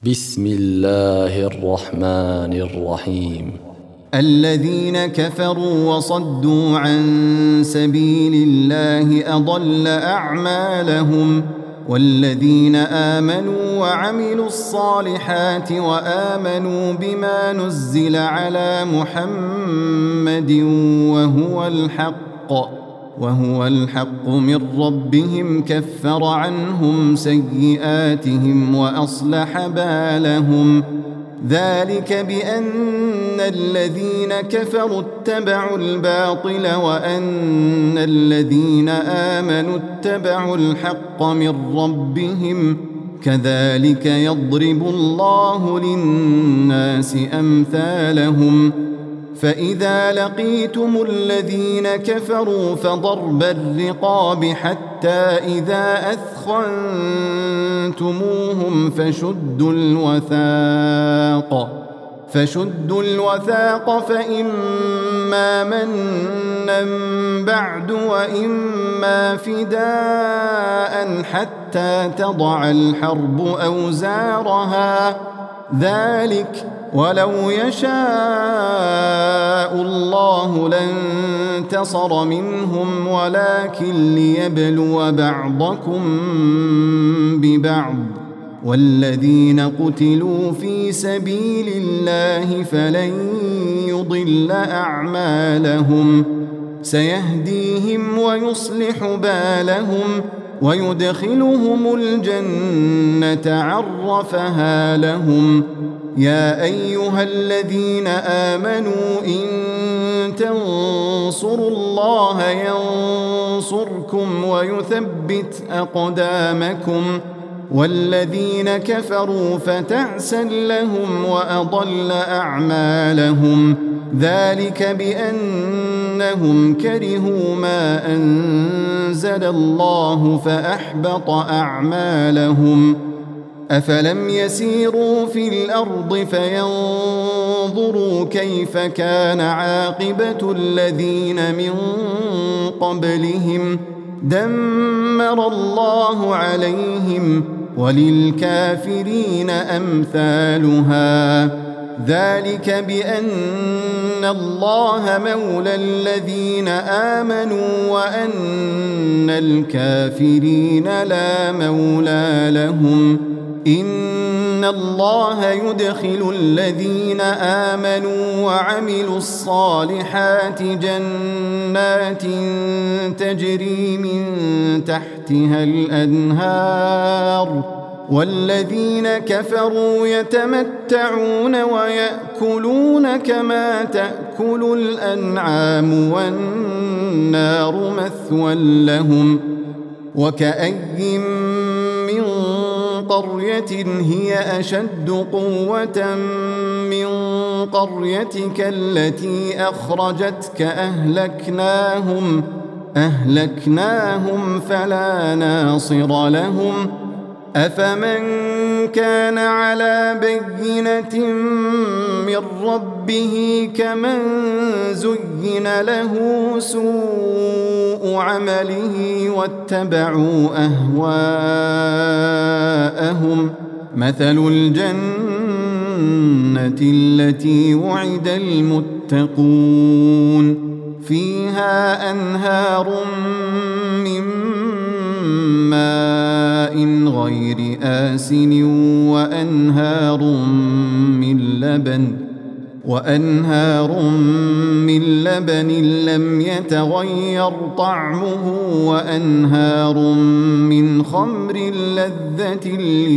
بسم الله الرحمن الرحيم. الذين كفروا وصدوا عن سبيل الله أضل أعمالهم، والذين آمنوا وعملوا الصالحات وآمنوا بما نزل على محمد وهو الحق من ربهم كفر عنهم سيئاتهم وأصلح بالهم. ذلك بأن الذين كفروا اتبعوا الباطل وأن الذين آمنوا اتبعوا الحق من ربهم، كذلك يضرب الله للناس أمثالهم. فإذا لقيتم الذين كفروا فضرب الرقاب حتى إذا أثخنتموهم فشدوا الوثاق فإما منا بعد وإما فداء حتى تضع الحرب أوزارها. ذلك ولو يشاء الله لانتصر منهم ولكن ليبلو بعضكم ببعض، والذين قتلوا في سبيل الله فلن يضل أعمالهم، سيهديهم ويصلح بالهم ويدخلهم الجنة عرفها لهم. يا أيها الذين آمنوا إن تنصروا الله ينصركم ويثبت أقدامكم، والذين كفروا فتعسا لهم وأضل أعمالهم. ذلك بأنهم كرهوا ما أنزل الله فأحبط أعمالهم. أفلم يسيروا في الأرض فينظروا كيف كان عاقبة الذين من قبلهم، دمر الله عليهم وللكافرين أمثالها. ذلك بأن الله مولى الذين آمنوا وأن الكافرين لا مولى لهم. إن الله يدخل الذين آمنوا وعملوا الصالحات جنات تجري من تحتها الأنهار، والذين كفروا يتمتعون ويأكلون كما تأكل الأنعام والنار مثوى لهم. وكأي من قرية هي أشد قوة من قريتك التي أخرجتك أهلكناهم فلا ناصر لهم. أفمن كان على بينة من ربه كمن زين له سوء عمله واتبعوا أهواءهم. مثل الجنة التي وعد المتقون فيها أنهار من ماء غير آسن وأنهار من لبن لم يتغير طعمه وأنهار من خمر لذة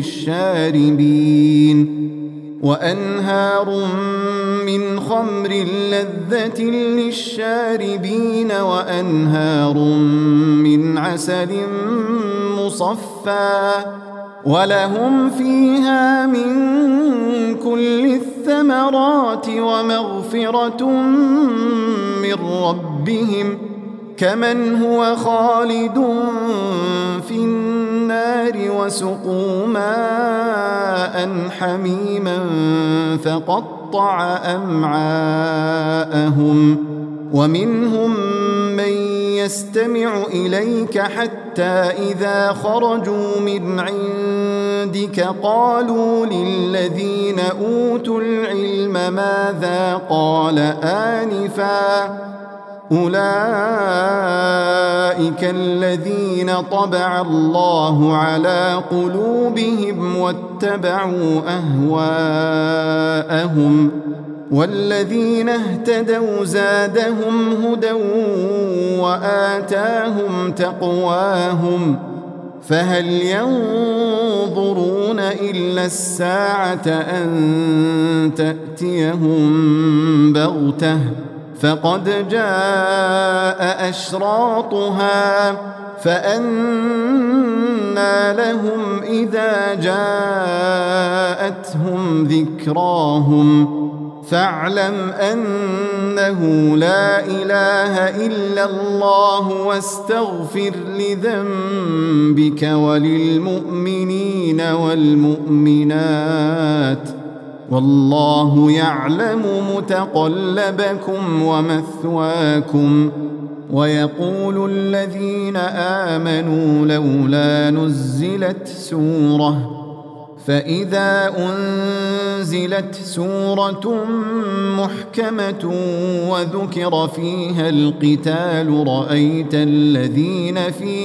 للشاربين وأنهار من عسل مصفى، ولهم فيها من كل الثمرات ومغفرة من ربهم، كمن هو خالد في النار وسقوا ماء حميما فقطع أمعاءهم. ومنهم من يستمع إليك حتى إذا خرجوا من عندك عندك قالوا للذين أوتوا العلم ماذا قال آنفا أولئك الذين طبع الله على قلوبهم واتبعوا أهواءهم والذين اهتدوا زادهم هدى وآتاهم تقواهم فهل ينظرون إلا الساعة أن تأتيهم بغتة فقد جاء أشراطها فأنى لهم إذا جاءتهم ذكراهم فاعلم أنه لا إله إلا الله واستغفر لذنبك وللمؤمنين والمؤمنات والله يعلم متقلبكم ومثواكم ويقول الذين آمنوا لولا نزلت سورة فإذا أنزلت سورة محكمة وذكر فيها القتال رأيت الذين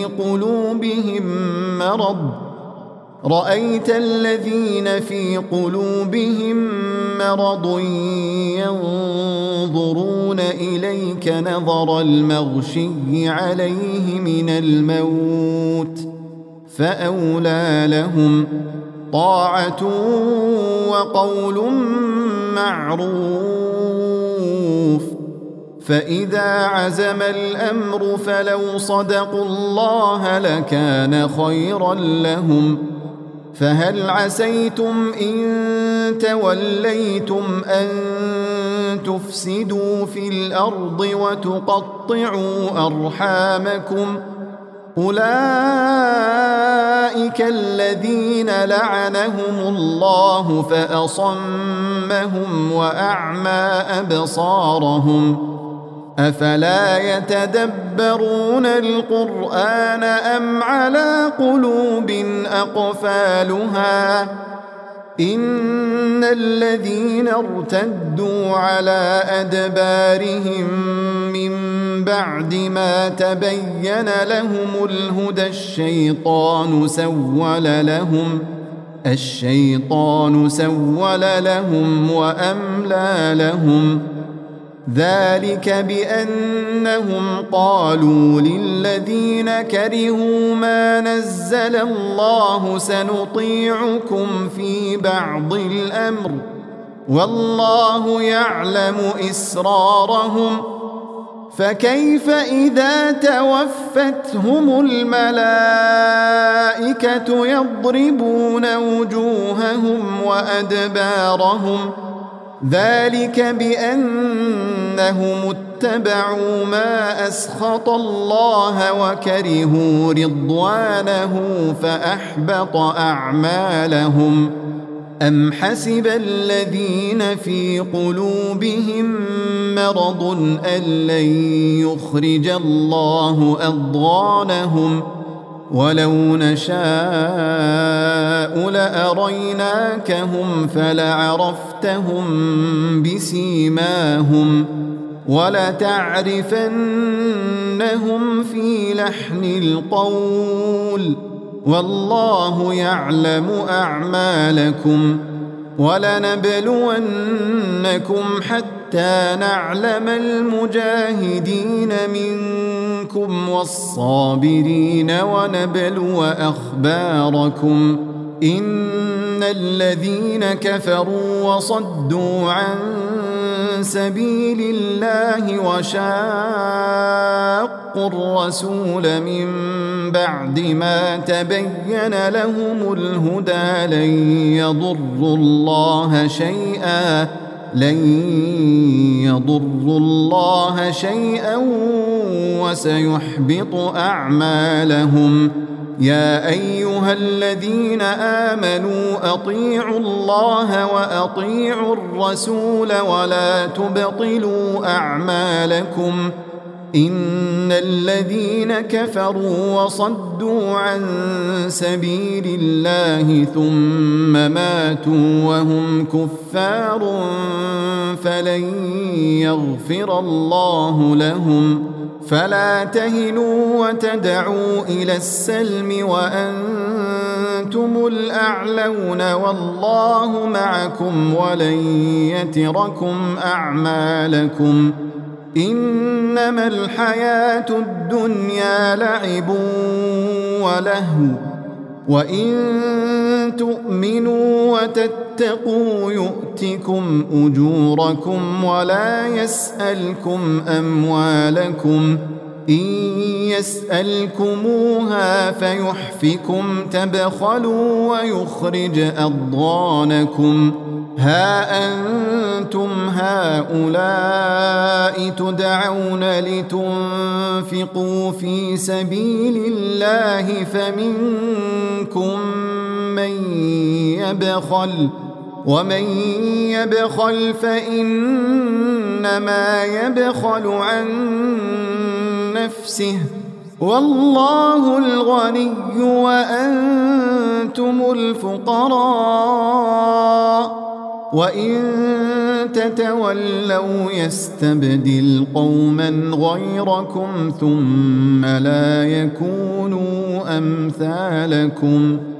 في قلوبهم مرض ينظرون إليك نظر المغشي عليه من الموت فأولى لهم طاعة وقول معروف فإذا عزم الأمر فلو صدقوا الله لكان خيرا لهم فهل عسيتم إن توليتم أن تفسدوا في الأرض وتقطعوا أرحامكم أولئك الذين لعنهم الله فأصمهم وأعمى أبصارهم أفلا يتدبرون القرآن أم على قلوب أقفالها إن الذين ارتدوا على أدبارهم من بعد ما تبين لهم الهدى الشيطان سول لهم وأملى لهم ذلك بأنهم قالوا للذين كرهوا ما نزل الله سنطيعكم في بعض الأمر والله يعلم إسرارهم فكيف إذا توفتهم الملائكة يضربون وجوههم وأدبارهم ذلك بأنهم اتبعوا ما أسخط الله وكرهوا رضوانه فأحبط أعمالهم أم حسب الذين في قلوبهم مرض أن لن يخرج الله أضغانهم ولو نشاء لأريناكهم فلعرفتهم بسيماهم ولتعرفنهم في لحن القول والله يعلم أعمالكم ولنبلونكم حتى نعلم المجاهدين منكم والصابرين ونبلو أخباركم إن الذين كفروا وصدوا عن سبيل الله وشاقوا الرسول من بعد ما تبين لهم الهدى لن يضروا الله شيئا وسيحبط أعمالهم يا أيها الذين آمنوا أطيعوا الله وأطيعوا الرسول ولا تبطلوا أعمالكم إن الذين كفروا وصدوا عن سبيل الله ثم ماتوا وهم كفار فلن يغفر الله لهم فلا تهنوا وتدعوا إلى السلم وأنتم الأعلون والله معكم ولن يتركم أعمالكم إنما الحياة الدنيا لعب ولهو وإن تؤمنوا وتتقوا يؤتكم أجوركم ولا يسألكم أموالكم إن يسألكموها فيحفكم تبخلوا ويخرج أضغانكم ها أنتم هؤلاء تدعون لتنفقوا في سبيل الله فمنكم من يبخل ومن يبخل فإنما يبخل عن نفسه والله الغني وأنتم الفقراء وإن تتولوا يستبدل قوما غيركم ثم لا يكونوا أمثالكم